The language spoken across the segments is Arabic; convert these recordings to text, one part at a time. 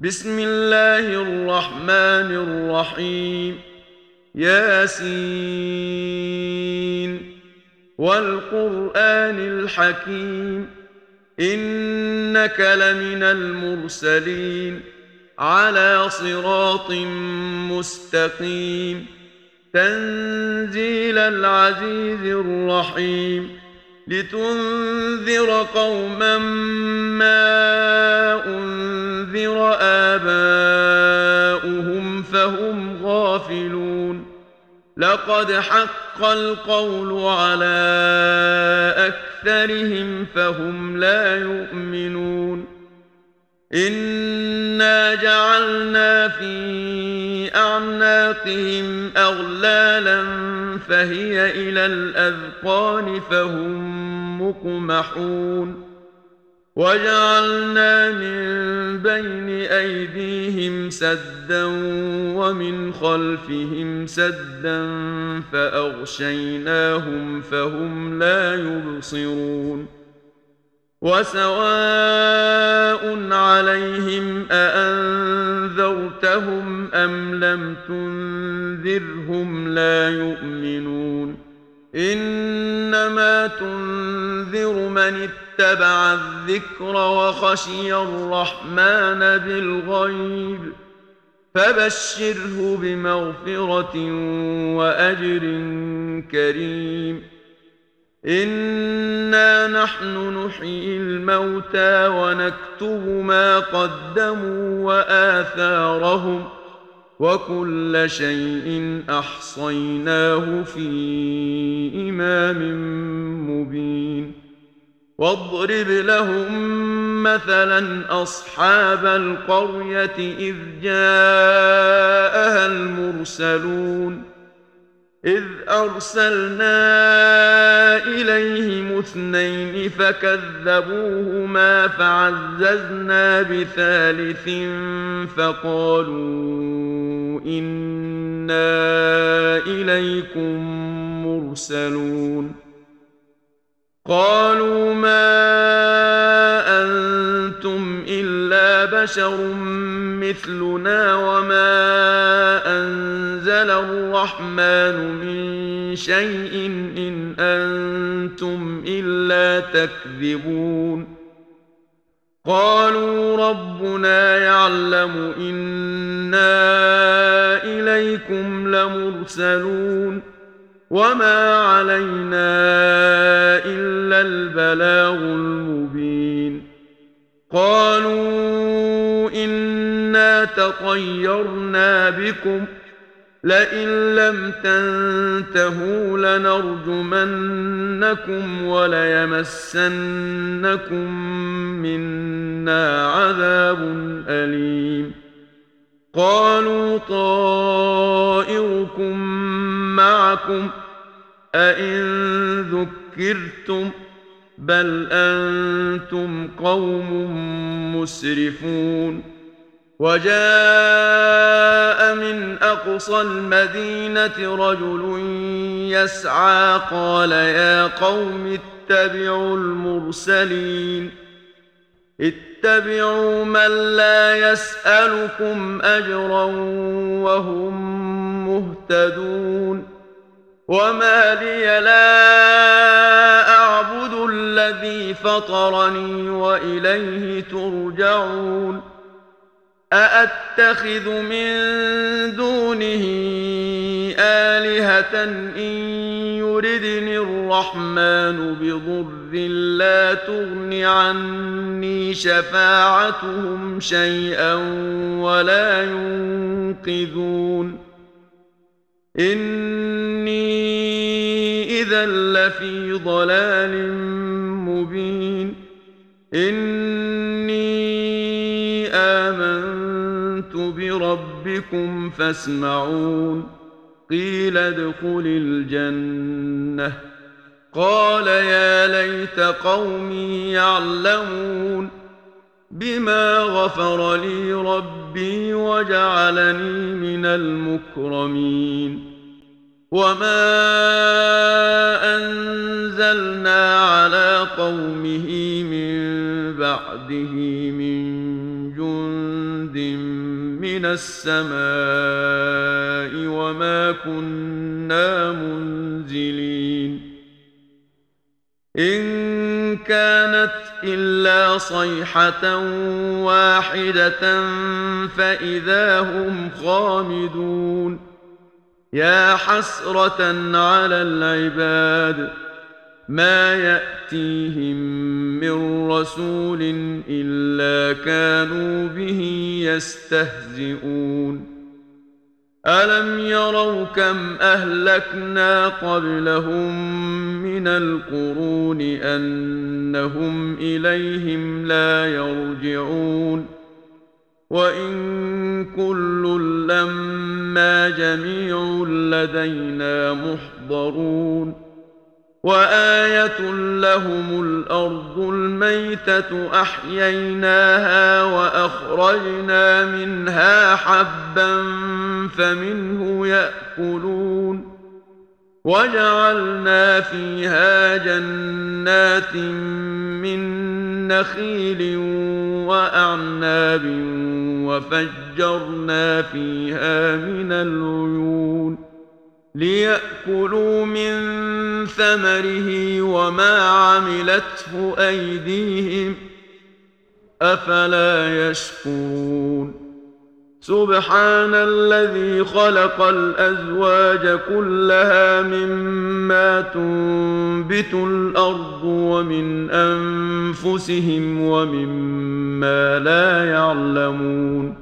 بسم الله الرحمن الرحيم. ياسين والقرآن الحكيم، إنك لمن المرسلين على صراط مستقيم. تنزيل العزيز الرحيم، لتنذر قوما ما أنذر آباؤهم فهم غافلون. لقد حق القول على أكثرهم فهم لا يؤمنون. إنا جعلنا في أعناقهم أغلالا فهي إلى الأذقان فهم مقمحون. وجعلنا من بين أيديهم سدا ومن خلفهم سدا فأغشيناهم فهم لا يبصرون. وسواء عليهم أأنذرتهم أم لم تنذرهم لا يؤمنون. إنما تنذر من اتبع الذكر وخشي الرحمن بالغيب، فبشره بمغفرة وأجر كريم. إنا نحن نحيي الموتى ونكتب ما قدموا وآثارهم، وكل شيء أحصيناه في إمام مبين. واضرب لهم مثلا أصحاب القرية إذ جاءها المرسلون. إذ أرسلنا إليهم اثنين فكذبوهما فعززنا بثالث فقالوا إنا إليكم مرسلون. قالوا ما أنتم إلا بشر مثلنا وما أنزل الرحمن من شيء إن أنتم إلا تكذبون. قالوا ربنا يعلم إنا إليكم لمرسلون وما علينا إلا البلاغ المبين. قالوا إنا تطيرنا بكم لئن لم تنتهوا لنرجمنكم وليمسنكم منا عذاب أليم. قالوا طائركم معكم أئن ذكرتم بل أنتم قوم مسرفون. وجاء من أقصى المدينة رجل يسعى قال يا قوم اتبعوا المرسلين. اتبعوا من لا يسألكم أجرا وهم مهتدون. وما لي لا أعبد الذي فطرني وإليه ترجعون. أأتخذ من دونه آلهة إن يردني الرحمن بضر لا تغن عني شفاعتهم شيئا ولا ينقذون. إني إذا لفي ضلال مبين. إني آمنت بربكم فاسمعون. قيل ادخل الجنة. قال يا ليت قومي يعلمون بما غفر لي ربي وجعلني من المكرمين. وما أنزلنا على قومه من بعده من جند جند من السماء وما كنا منزلين إن كانت إلا صيحة واحدة فإذا هم خامدون يا حسرة على العباد ما يأتيهم من رسول إلا كانوا به يستهزئون ألم يروا كم أهلكنا قبلهم من القرون أنهم إليهم لا يرجعون وإن كل لما جميع لدينا محضرون وآية لهم الأرض الميتة أحييناها وأخرجنا منها حبا فمنه يأكلون وجعلنا فيها جنات من نخيل وأعناب وفجرنا فيها من العيون ليأكلوا من ثمره وما عملته أيديهم أفلا يشكرون سبحان الذي خلق الأزواج كلها مما تنبت الأرض ومن أنفسهم ومما لا يعلمون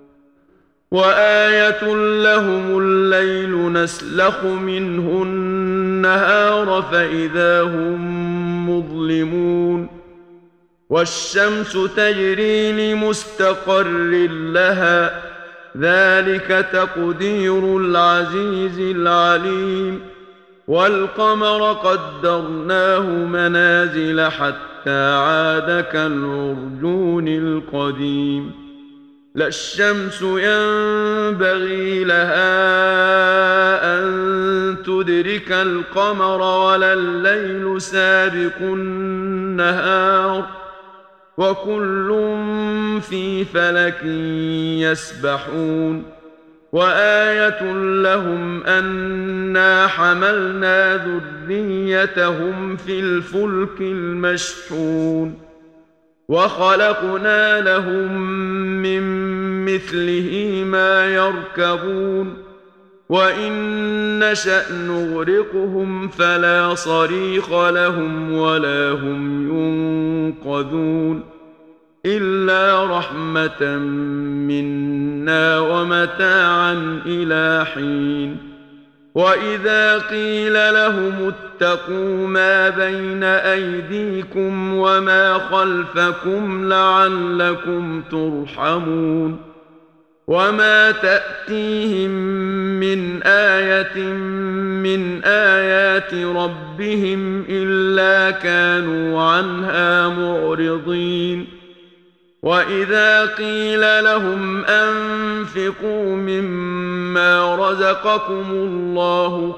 وآية لهم الليل نسلخ منه النهار فإذا هم مظلمون والشمس تجري لمستقر لها ذلك تقدير العزيز العليم والقمر قدرناه منازل حتى عاد كالعرجون القديم لا الشمس ينبغي لها أن تدرك القمر ولا الليل سابق النهار وكل في فلك يسبحون وآية لهم أنا حملنا ذريتهم في الفلك المشحون وخلقنا لهم من مثله ما يركبون وإن نشأ نغرقهم فلا صريخ لهم ولا هم ينقذون إلا رحمة منا ومتاعا إلى حين وإذا قيل لهم اتقوا ما بين أيديكم وما خلفكم لعلكم ترحمون وما تأتيهم من آية من آيات ربهم إلا كانوا عنها معرضين وإذا قيل لهم أنفقوا مما رزقكم الله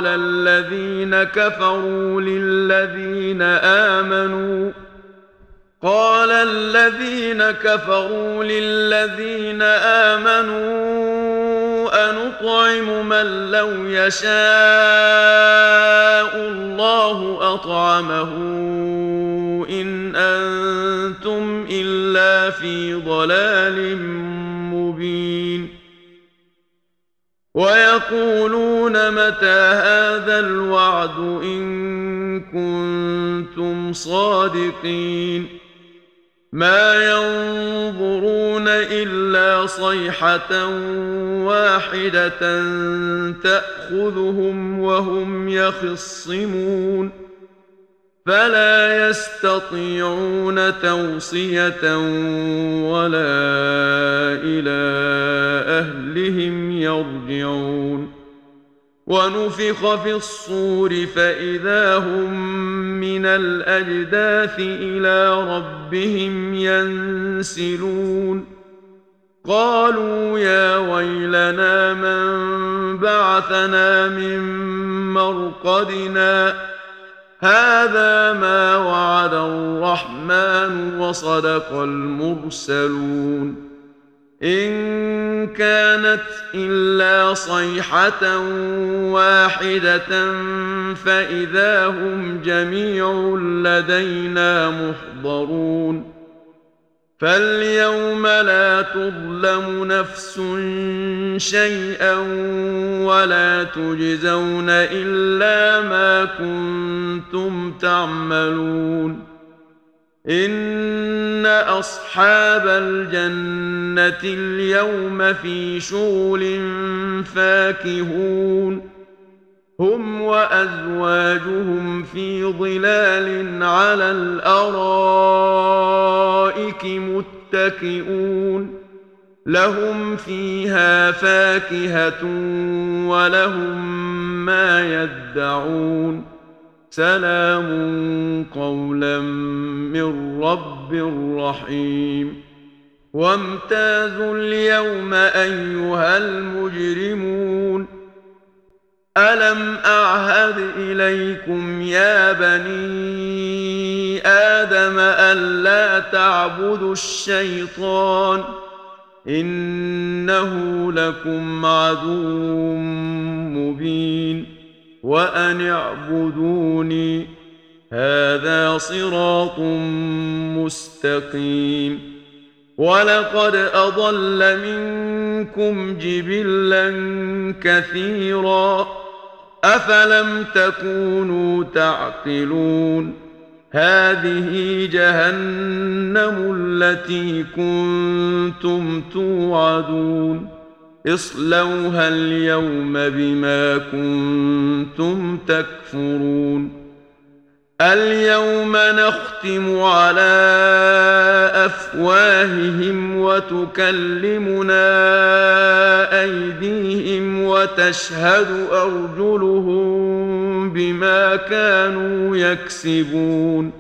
قال الذين كفروا للذين آمنوا أنطعم من لو يشاء الله أطعمه إن أنتم إلا في ضلال مبين ويقولون متى هذا الوعد إن كنتم صادقين ما ينظرون إلا صيحة واحدة تأخذهم وهم يخصمون فلا يستطيعون توصية ولا إلى أهلهم يرجعون ونفخ في الصور فإذا هم من الأجداث إلى ربهم ينسلون قالوا يا ويلنا من بعثنا من مرقدنا هذا ما وعد الرحمن وصدق المرسلون إن كانت إلا صيحة واحدة فإذا هم جميع لدينا محضرون فاليوم لا تظلم نفس شيئا ولا تجزون إلا ما كنتم تعملون إن أصحاب الجنة اليوم في شغل فاكهون هم وأزواجهم في ظلال على الأرائك متكئون لهم فيها فاكهة ولهم ما يدعون سلام قولا من رب رحيم وامتازوا اليوم أيها المجرمون ألم أعهد إليكم يا بني آدم ألا تعبدوا الشيطان إنه لكم عدو مبين وأن اعبدوني هذا صراط مستقيم ولقد أضل منكم جبلا كثيرا أفلم تكونوا تعقلون هذه جهنم التي كنتم توعدون اصلوها اليوم بما كنتم تكفرون اليوم نختم على أفواههم وتكلمنا أيديهم وتشهد أرجلهم بما كانوا يكسبون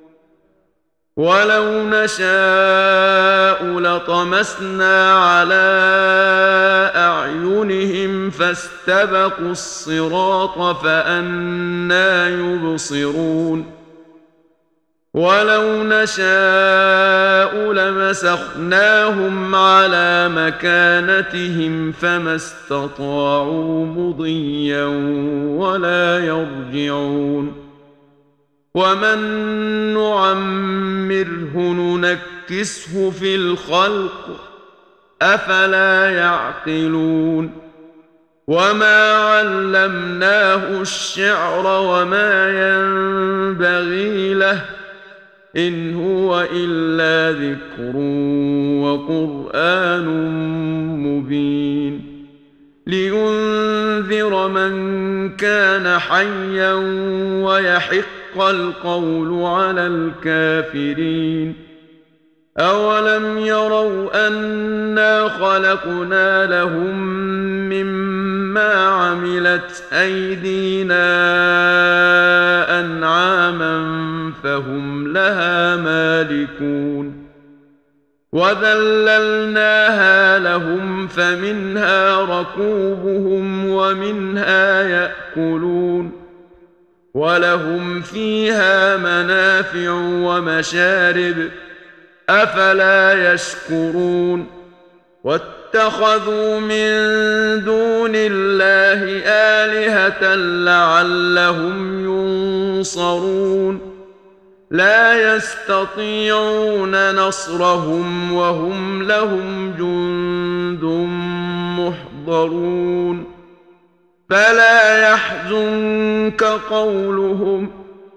ولو نشاء لطمسنا على أعينهم فاستبقوا الصراط فأنى يبصرون ولو نشاء لمسخناهم على مكانتهم فما استطاعوا مضيا ولا يرجعون ومن نعمره ننكسه في الخلق أفلا يعقلون وما علمناه الشعر وما ينبغي له إن هو إلا ذكر وقرآن مبين لينذر من كان حيا ويحق القول على الكافرين أولم يروا أنا خلقنا لهم مما عملت أيدينا أنعاما فهم لها مالكون وذللناها لهم فمنها ركوبهم ومنها يأكلون ولهم فيها منافع ومشارب أفلا يشكرون واتخذوا من دون الله آلهة لعلهم ينصرون لا يستطيعون نصرهم وهم لهم جند محضرون فلا يحزنك قولهم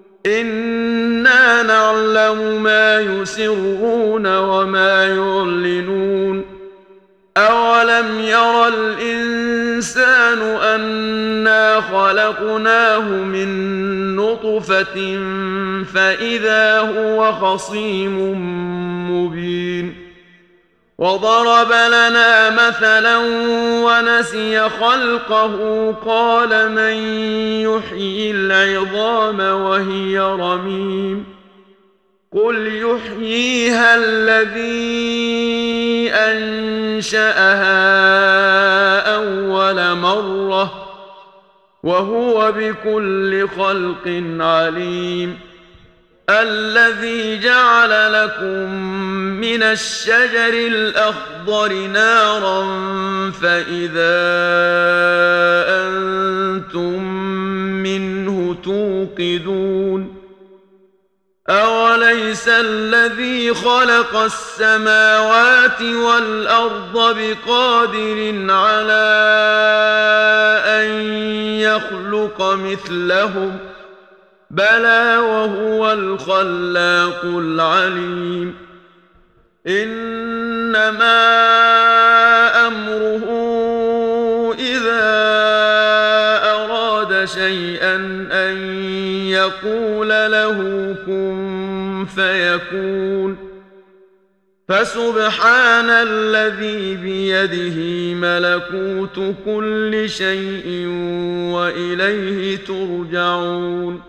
إنا نعلم ما يسرون وما يعلنون أولم ير الإنسان أنا خلقناه من نطفة فإذا هو خصيم مبين وضرب لنا مثلا ونسي خلقه قال من يحيي العظام وهي رميم قل يحييها الذي أنشأها أول مرة وهو بكل خلق عليم الذي جعل لكم من الشجر الأخضر نارا فإذا أنتم منه توقدون أوليس الذي خلق السماوات والأرض بقادر على أن يخلق مثلهم بلى وهو الخلاق العليم إنما أمره إذا أراد شيئا أن يقول له كن فيكون فسبحان الذي بيده ملكوت كل شيء وإليه ترجعون